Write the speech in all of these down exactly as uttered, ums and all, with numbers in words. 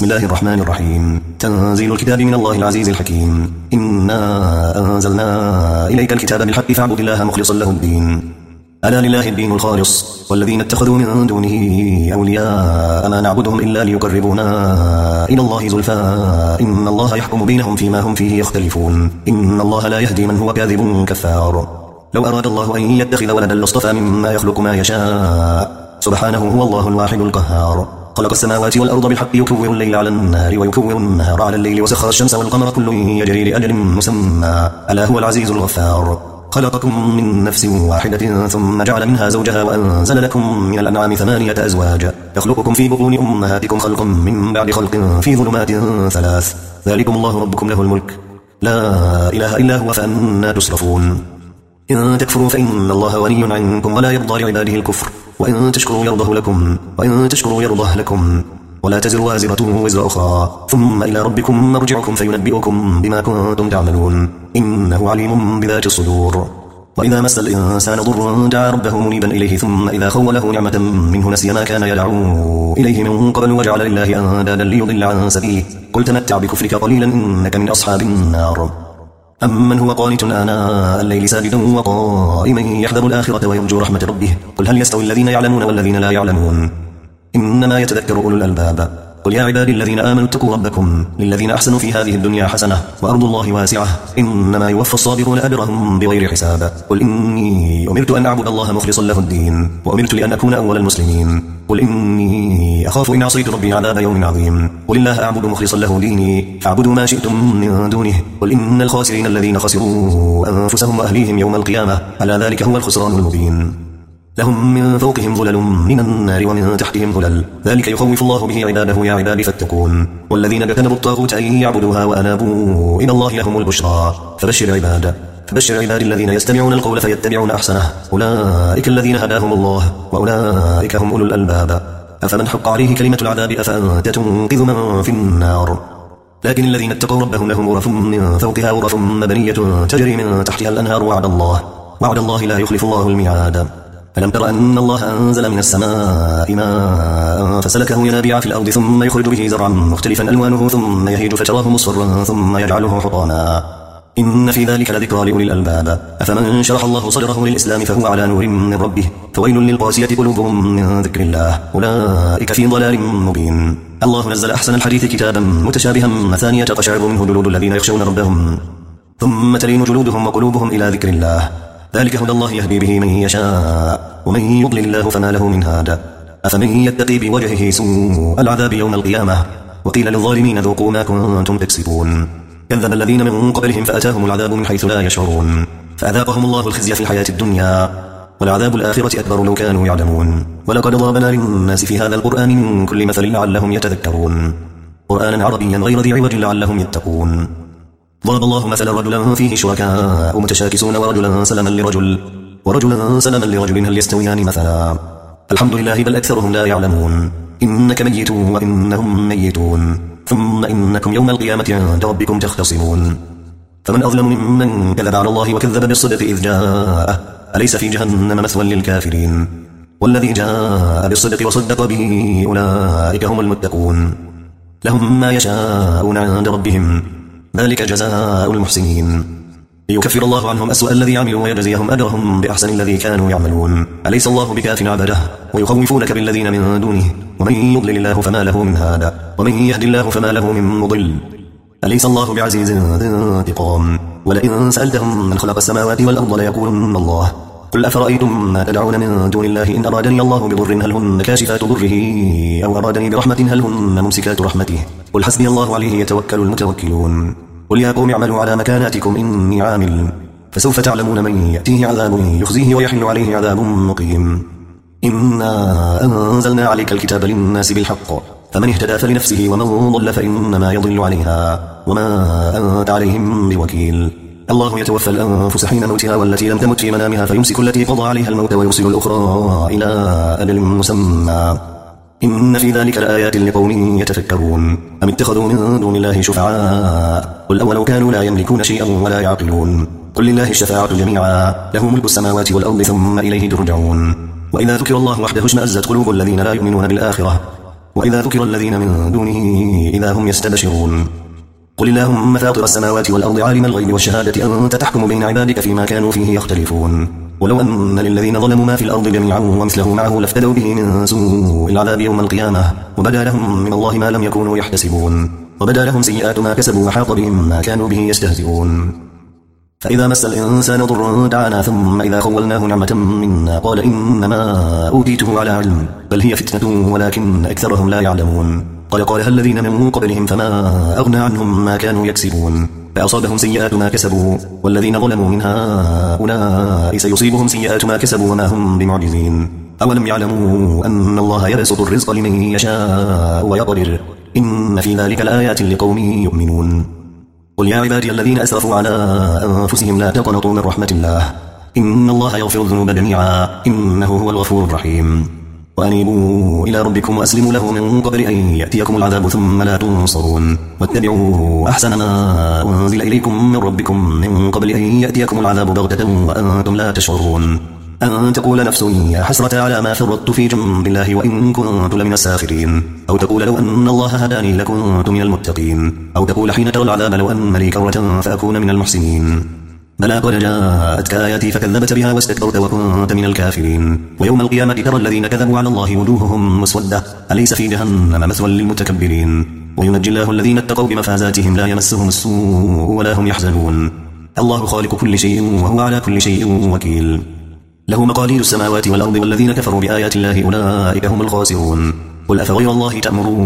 بسم الله الرحمن الرحيم. تنزيل الكتاب من الله العزيز الحكيم. إنا أنزلنا إليك الكتاب بالحق فاعبد الله مخلصا له الدين. ألا لله الدين الخالص والذين اتخذوا من دونه أولياء ما نعبدهم إلا ليقربونا إلى الله زلفى إن الله يحكم بينهم فيما هم فيه يختلفون إن الله لا يهدي من هو كاذب كفار. لو أراد الله أن يتخذ ولدا لاصطفى مما يخلق ما يشاء سبحانه هو الله الواحد القهار. خلق السماوات والأرض بالحق يكور الليل على النهار ويكور النهار على الليل وسخر الشمس والقمر كل يجري لأجل مسمى ألا هو العزيز الغفار. خلقكم من نفس واحدة ثم جعل منها زوجها وأنزل لكم من الأنعام ثمانية أزواج يخلقكم في بطون أمهاتكم خلقا من بعد خلق في ظلمات ثلاث ذلكم الله ربكم له الملك لا إله إلا هو فأنا تصرفون. إن تكفروا فإن الله غني عنكم ولا يرضى لعباده الكفر وإن تشكروا يرضه لكم وإن تشكروا يرضه لكم ولا تزر وازرة وزر أخرى ثم إلى ربكم مرجعكم فينبئكم بما كنتم تعملون إنه عليم بذات الصدور. وإذا مس الإنسان ضر دعا ربه منيبا إليه ثم إذا خوله نعمة منه نسي ما كان يدعو إليه من قبل وجعل لله أندادا ليضل عن سبيله قل تمتع بكفرك قليلا إنك من أصحاب النار. أمن هو قانت آناء الليل ساجدا وقائما يحذر الآخرة ويرجو رحمة ربه قل هل يستوي الذين يعلمون والذين لا يعلمون إنما يتذكر أولو الألباب. قل يا عبادي الذين آمنوا اتقوا ربكم للذين أحسنوا في هذه الدنيا حسنة وأرض الله واسعة إنما يوفى الصابرون أجرهم بغير حساب. قل إني أمرت أن أعبد الله مخلصا له الدين وأمرت لأن أكون أول المسلمين. قل إني أخاف إن عصيت ربي عذاب يوم عظيم. قل الله أعبد مخلصا له ديني فاعبدوا ما شئتم من دونه. قل إن الخاسرين الذين خسروا أنفسهم وأهليهم يوم القيامة ألا ذلك هو الخسران المبين. لهم من فوقهم ظلل من النار ومن تحتهم ظلل ذلك يخوف الله به عباده يا عبادي فاتقون. والذين اجتنبوا الطاغوت أن يعبدوها وأنابوا إلى الله لهم البشرى فبشر عباد فبشر عباد الذين يستمعون القول فيتبعون أحسنه أولئك الذين هداهم الله وأولئك هم أولو الألباب. أفمن حق عليه كلمة العذاب أفأنت تنقذ من في النار. لكن الذين اتقوا ربهم لهم غرف من فوقها غرف مبنية تجري من تحتها الأنهار وعد الله وعد الله لا يخلف الله الميعاد. ألم تر أن الله أنزل من السماء ماء فسلكه ينابيع في الأرض ثم يخرج به زرعا مختلفا ألوانه ثم يهيج فتراه مصفرا ثم يجعله حطاما إن في ذلك لذكرى لأولي الألباب. أفمن شرح الله صدره للإسلام فهو على نور من ربه فويل للقاسية قلوبهم من ذكر الله أولئك في ضلال مبين. الله نزل أحسن الحديث كتابا متشابها مثانية تقشعر منه جلود الذين يخشون ربهم ثم تلين جلودهم وقلوبهم إلى ذكر الله ذلك هدى الله يهدي به من يشاء ومن يضلل الله فما له من هاد. أفمن يتقي بوجهه سوء العذاب يوم القيامة وقيل للظالمين ذوقوا ما كنتم تكسبون. كذب الذين من قبلهم فأتاهم العذاب من حيث لا يشعرون فأذاقهم الله الخزي في الحياة الدنيا والعذاب الآخرة أكبر لو كانوا يعلمون. ولقد ضربنا للناس في هذا القرآن من كل مثل لعلهم يتذكرون قرآنا عربيا غير ذي عوج لعلهم يتقون. ضرب الله مثلا رجلا فيه شركاء متشاكسون ورجلا سلما لرجل ورجلا سلما لرجل هل يستويان مثلا الحمد لله بل أكثرهم لا يعلمون. إنك ميت وإنهم ميتون ثم إنكم يوم القيامة عند ربكم تختصمون. فمن أظلم ممن كذب على الله وكذب بالصدق إذ جاءه أليس في جهنم مثوى للكافرين. والذي جاء بالصدق وصدق به أولئك هم المتقون لهم ما يشاءون عند ربهم ذلك جزاء المحسنين ليكفر الله عنهم أسوأ الذي عملوا ويجزيهم أجرهم بأحسن الذي كانوا يعملون. أليس الله بكاف عبده ويخوفونك بالذين من دونه ومن يضلل الله فما له من هاد ومن يهد الله فما له من مضل. أليس الله بعزيز ذي انتقام ولئن سألتهم من خلق السماوات والأرض ليقولن الله قل أفرأيتم ما تدعون من دون الله إن أرادني الله بضر هل هن كاشفات ضره أو أرادني برحمة هل هن ممسكات رحمته قل حسبي الله عليه يتوكل المتوكلون. قل يا قوم اعملوا على مكاناتكم إني عامل فسوف تعلمون من يأتيه عذاب يخزيه ويحل عليه عذاب مقيم. إنا أنزلنا عليك الكتاب للناس بالحق فمن اهتدى فلنفسه ومن ضل فإنما يضل عليها وما أنت عليهم بوكيل. الله يتوفى الأنفس حين موتها والتي لم تمت في منامها فيمسك التي قضى عليها الموت ويرسل الأخرى إلى أجل مسمى إن في ذلك لآيات لقوم يتفكرون. أم اتخذوا من دون الله شفعاء قل أولو كانوا لا يملكون شيئا ولا يعقلون. قل لله الشفاعة جميعا له ملك السماوات والأرض ثم إليه ترجعون. وإذا ذكر الله وحده اشمأزت قلوب الذين لا يؤمنون بالآخرة وإذا ذكر الذين من دونه إذا هم يستبشرون قل اللهم فاطر السماوات والأرض عالم الغيب والشهادة أنت تحكم بين عبادك فيما كانوا فيه يختلفون ولو أن للذين ظلموا ما في الأرض جميعا ومثله معه لافتدوا به من سوء العذاب يوم القيامة وبدا لهم من الله ما لم يكونوا يحتسبون وبدا لهم سيئات ما كسبوا وحاق بهم ما كانوا به يستهزئون فإذا مس الإنسان ضر دعانا ثم إذا خولناه نعمة منا قال إنما أوتيته على علم بل هي فتنة ولكن أكثرهم لا يعلمون قال قالها الذين من قبلهم فما أغنى عنهم ما كانوا يكسبون فأصابهم سيئات ما كسبوا والذين ظلموا من هؤلاء سيصيبهم سيئات ما كسبوا وما هم بمعجزين أولم يعلموا أن الله يبسط الرزق لمن يشاء ويقدر إن في ذلك لآيات لقوم يؤمنون قل يا عبادي الذين أسرفوا على أنفسهم لا تقنطوا من رحمة الله إن الله يغفر الذنوب جميعا إنه هو الغفور الرحيم وأنيبوا إلى ربكم وأسلموا له من قبل أن يأتيكم العذاب ثم لا تنصرون واتبعوا أحسن ما أنزل إليكم من ربكم من قبل أن يأتيكم العذاب بغتة وأنتم لا تشعرون أن تقول نفس يا حسرة على ما فرطت في جنب الله وإن كنت لمن الساخرين أو تقول لو أن الله هداني لكنت من المتقين أو تقول حين ترى العذاب لو أن لي كرة فأكون من المحسنين بلى قد جاءتك آياتي فكذبت بها واستكبرت وكنت من الكافرين ويوم القيامة ترى الذين كذبوا على الله وجوههم مسودة أليس في جهنم مثوى للمتكبرين وينجي الله الذين اتقوا بمفازاتهم لا يمسهم السوء ولا هم يحزنون الله خالق كل شيء وهو على كل شيء وكيل له مقاليد السماوات والأرض والذين كفروا بآيات الله أولئك هم الخاسرون قل أفغير الله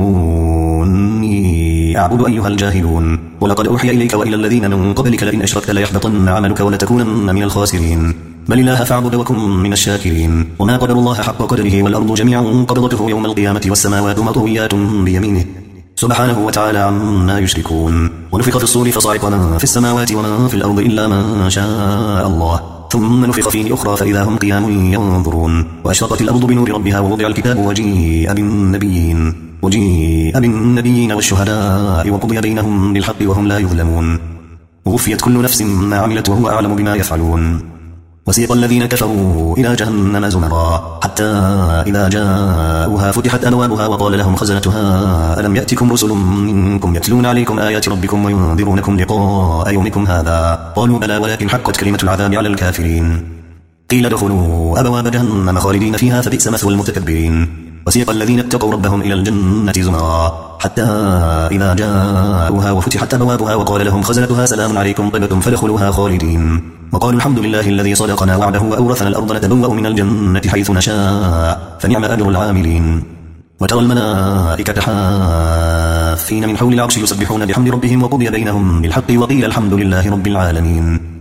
تأمروني أعبد أيها الجاهلون ولقد أوحي إليك وإلى الذين من قبلك لئن أشركت ليحبطن عملك ولتكونن من الخاسرين بل الله فاعبد وكن من الشاكرين وما قدر الله حق قدره والأرض جميعا قبضته يوم القيامة والسماوات مطويات بيمينه سبحانه وتعالى عما يشركون ونفخ في الصور فصعق من في السماوات ومن في الأرض إلا من شاء الله ثم نفخ فيه أخرى فإذا هم قيام ينظرون وأشرقت الأرض بنور ربها ووضع الكتاب وجيء بالنبيين وجيء بالنبيين والشهداء وقضي بينهم بالحق وهم لا يظلمون ووفيت كل نفس ما عملت وهو أعلم بما يفعلون وسيق الذين كفروا إلى جهنم زمرا حتى إذا جاءوها فتحت أبوابها وقال لهم خزنتها ألم يأتكم رسل منكم يتلون عليكم آيات ربكم وينذرونكم لقاء يومكم هذا قالوا بلى ولكن حقت كلمة العذاب على الكافرين قيل ادخلوا أبواب جهنم خالدين فيها فبئس مثوى المتكبرين وسيق الذين اتقوا ربهم إلى الجنة زمرا حتى إذا جاءوها وفتحت أبوابها وقال لهم خزنتها سلام عليكم طبتم فادخلوها خالدين وقالوا الحمد لله الذي صدقنا وعده وأورثنا الأرض نتبوأ من الجنة حيث نشاء فنعم أجر العاملين وترى الملائكة حافين من حول العرش يسبحون بحمد ربهم وقضي بينهم بالحق وقيل الحمد لله رب العالمين